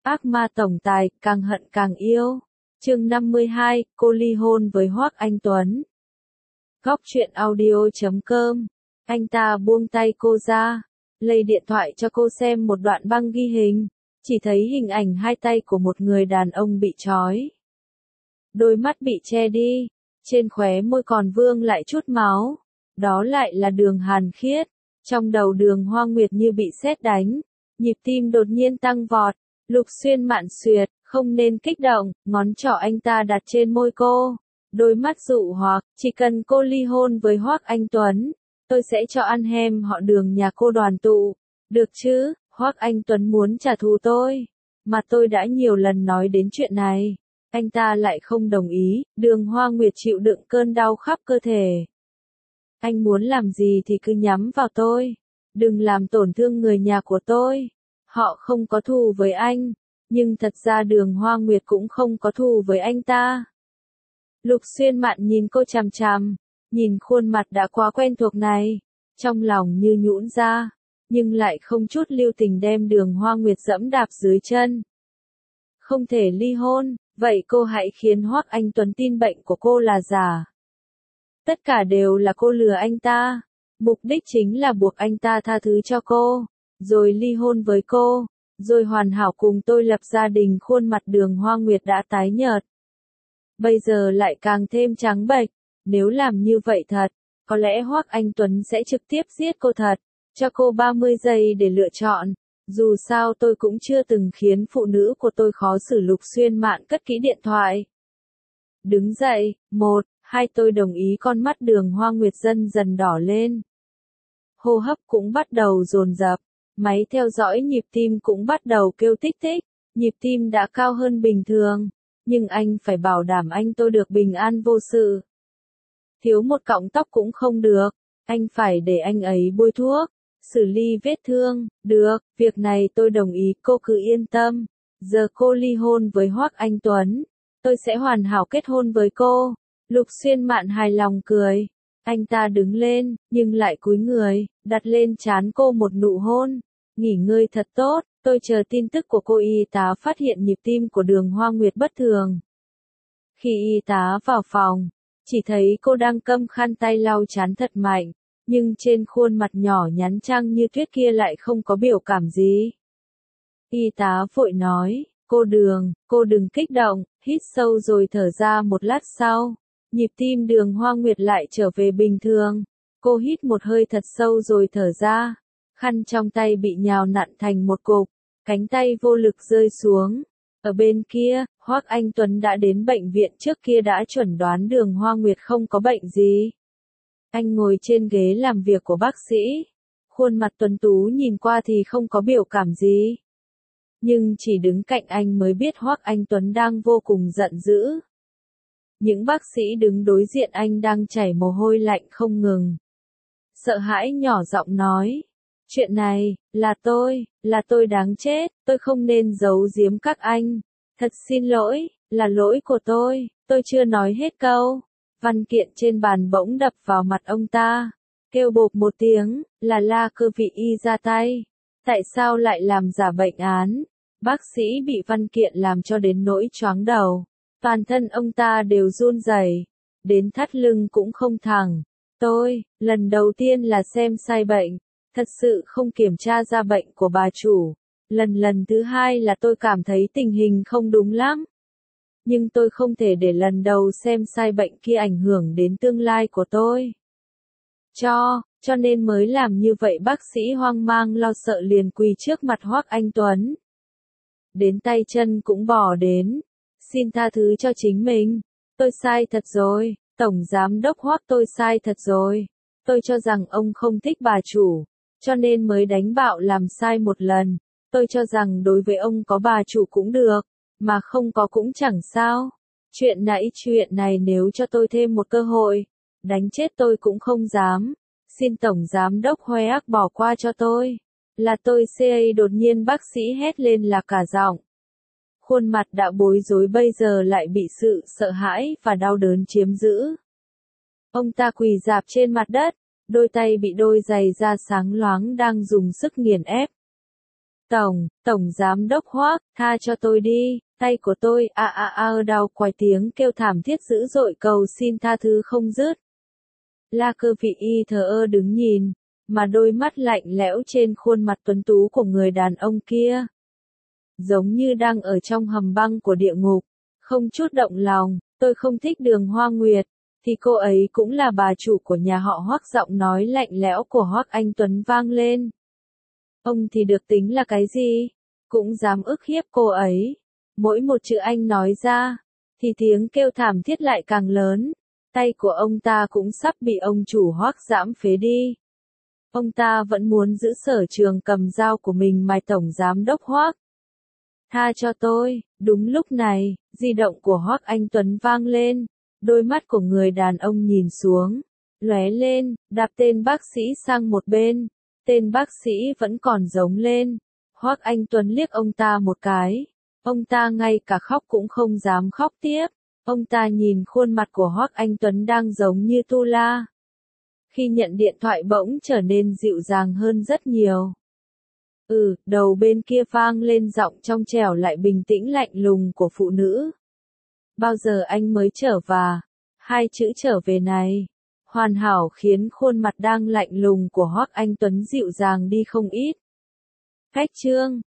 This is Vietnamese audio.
Ác ma tổng tài, càng hận càng yêu. Chương 52, cô ly hôn với Hoắc Anh Tuấn. Góc truyện audio.com. Anh ta buông tay cô ra, lấy điện thoại cho cô xem một đoạn băng ghi hình, chỉ thấy hình ảnh hai tay của một người đàn ông bị trói. Đôi mắt bị che đi, trên khóe môi còn vương lại chút máu. Đó lại là Đường Hàn Khiết. Trong đầu Đường Hoa Nguyệt như bị sét đánh, nhịp tim đột nhiên tăng vọt. Lục Xuyên mạn xuyệt, không nên kích động, ngón trỏ anh ta đặt trên môi cô. Đôi mắt dụ hoặc, chỉ cần cô ly hôn với Hoắc Anh Tuấn, tôi sẽ cho ăn hem họ Đường nhà cô đoàn tụ. Được chứ, Hoắc Anh Tuấn muốn trả thù tôi, mà tôi đã nhiều lần nói đến chuyện này. Anh ta lại không đồng ý. Đường Hoa Nguyệt chịu đựng cơn đau khắp cơ thể. Anh muốn làm gì thì cứ nhắm vào tôi. Đừng làm tổn thương người nhà của tôi. Họ không có thù với anh, nhưng thật ra Đường Hoa Nguyệt cũng không có thù với anh ta. Lục Xuyên mạn nhìn cô chằm chằm, nhìn khuôn mặt đã quá quen thuộc này, trong lòng như nhũn ra, nhưng lại không chút lưu tình đem Đường Hoa Nguyệt dẫm đạp dưới chân. Không thể ly hôn, vậy cô hãy khiến Hoắc Anh Tuấn tin bệnh của cô là giả. Tất cả đều là cô lừa anh ta, mục đích chính là buộc anh ta tha thứ cho cô, rồi ly hôn với cô, rồi hoàn hảo cùng tôi lập gia đình. Khuôn mặt Đường Hoa Nguyệt đã tái nhợt, bây giờ lại càng thêm trắng bệch. Nếu làm như vậy thật, có lẽ Hoắc Anh Tuấn sẽ trực tiếp giết cô thật, cho cô 30 giây để lựa chọn. Dù sao tôi cũng chưa từng khiến phụ nữ của tôi khó xử. Lục Xuyên mạn cất kỹ điện thoại. Đứng dậy, 1, 2 tôi đồng ý. Con mắt Đường Hoa Nguyệt dần dần đỏ lên. Hô hấp cũng bắt đầu dồn dập, máy theo dõi nhịp tim cũng bắt đầu kêu tích tích. Nhịp tim đã cao hơn bình thường, nhưng anh phải bảo đảm anh tôi được bình an vô sự. Thiếu một cọng tóc cũng không được, anh phải để anh ấy bôi thuốc, xử lý vết thương. Được, việc này tôi đồng ý, cô cứ yên tâm. Giờ cô ly hôn với Hoắc Anh Tuấn, tôi sẽ hoàn hảo kết hôn với cô. Lục Xuyên mạn hài lòng cười. Anh ta đứng lên, nhưng lại cúi người, đặt lên trán cô một nụ hôn. Nghỉ ngơi thật tốt, tôi chờ tin tức của cô. Y tá phát hiện nhịp tim của Đường Hoa Nguyệt bất thường. Khi y tá vào phòng, chỉ thấy cô đang cầm khăn tay lau trán thật mạnh, nhưng trên khuôn mặt nhỏ nhắn trăng như tuyết kia lại không có biểu cảm gì. Y tá vội nói, cô đừng kích động, hít sâu rồi thở ra. Một lát sau, nhịp tim Đường Hoa Nguyệt lại trở về bình thường. Cô hít một hơi thật sâu rồi thở ra. Khăn trong tay bị nhào nặn thành một cục, cánh tay vô lực rơi xuống. Ở bên kia, Hoắc Anh Tuấn đã đến bệnh viện. Trước kia đã chuẩn đoán Đường Hoa Nguyệt không có bệnh gì. Anh ngồi trên ghế làm việc của bác sĩ. Khuôn mặt tuấn tú nhìn qua thì không có biểu cảm gì. Nhưng chỉ đứng cạnh anh mới biết Hoắc Anh Tuấn đang vô cùng giận dữ. Những bác sĩ đứng đối diện anh đang chảy mồ hôi lạnh không ngừng. Sợ hãi nhỏ giọng nói, chuyện này, là tôi đáng chết, tôi không nên giấu giếm các anh. Thật xin lỗi, là lỗi của tôi chưa nói hết câu. Văn kiện trên bàn bỗng đập vào mặt ông ta, kêu bộp một tiếng, là La Cơ Vị Y ra tay. Tại sao lại làm giả bệnh án? Bác sĩ bị văn kiện làm cho đến nỗi choáng đầu. Toàn thân ông ta đều run rẩy, đến thắt lưng cũng không thẳng. Tôi, lần đầu tiên là xem sai bệnh, thật sự không kiểm tra ra bệnh của bà chủ. Lần thứ hai là tôi cảm thấy tình hình không đúng lắm. Nhưng tôi không thể để lần đầu xem sai bệnh kia ảnh hưởng đến tương lai của tôi. Cho nên mới làm như vậy. Bác sĩ hoang mang lo sợ liền quỳ trước mặt Hoắc Anh Tuấn. Đến tay chân cũng bỏ đến. Xin tha thứ cho chính mình. Tôi sai thật rồi, Tổng Giám đốc Hoắc, tôi sai thật rồi. Tôi cho rằng ông không thích bà chủ, cho nên mới đánh bạo làm sai một lần. Tôi cho rằng đối với ông có bà chủ cũng được, mà không có cũng chẳng sao. Chuyện này nếu cho tôi thêm một cơ hội, đánh chết tôi cũng không dám. Xin Tổng Giám đốc Hoắc bỏ qua cho tôi. Là tôi CA. Đột nhiên bác sĩ hét lên là cả giọng. Khuôn mặt đã bối rối bây giờ lại bị sự sợ hãi và đau đớn chiếm giữ. Ông ta quỳ rạp trên mặt đất, đôi tay bị đôi giày da sáng loáng đang dùng sức nghiền ép. Tổng giám đốc Hoác, tha cho tôi đi, tay của tôi, đau quái, tiếng kêu thảm thiết dữ dội cầu xin tha thứ không dứt. La Cơ Vị Y thờ ơ đứng nhìn, mà đôi mắt lạnh lẽo trên khuôn mặt tuấn tú của người đàn ông kia, giống như đang ở trong hầm băng của địa ngục, không chút động lòng. Tôi không thích Đường Hoa Nguyệt, thì cô ấy cũng là bà chủ của nhà họ Hoác. Giọng nói lạnh lẽo của Hoác Anh Tuấn vang lên. Ông thì được tính là cái gì? Cũng dám ức hiếp cô ấy. Mỗi một chữ anh nói ra, thì tiếng kêu thảm thiết lại càng lớn. Tay của ông ta cũng sắp bị ông chủ Hoác giãm phế đi. Ông ta vẫn muốn giữ sở trường cầm dao của mình mài tổng giám đốc Hoác. Tha cho tôi. Đúng lúc này, di động của Hoác Anh Tuấn vang lên. Đôi mắt của người đàn ông nhìn xuống, lóe lên, đạp tên bác sĩ sang một bên. Tên bác sĩ vẫn còn giống lên. Hoác Anh Tuấn liếc ông ta một cái. Ông ta ngay cả khóc cũng không dám khóc tiếp. Ông ta nhìn khuôn mặt của Hoác Anh Tuấn đang giống như tu la. Khi nhận điện thoại bỗng trở nên dịu dàng hơn rất nhiều. Đầu bên kia vang lên giọng trong trẻo lại bình tĩnh lạnh lùng của phụ nữ. Bao giờ anh mới trở về? Hai chữ trở về này, hoàn hảo khiến khuôn mặt đang lạnh lùng của Hoác Anh Tuấn dịu dàng đi không ít. Khách trương,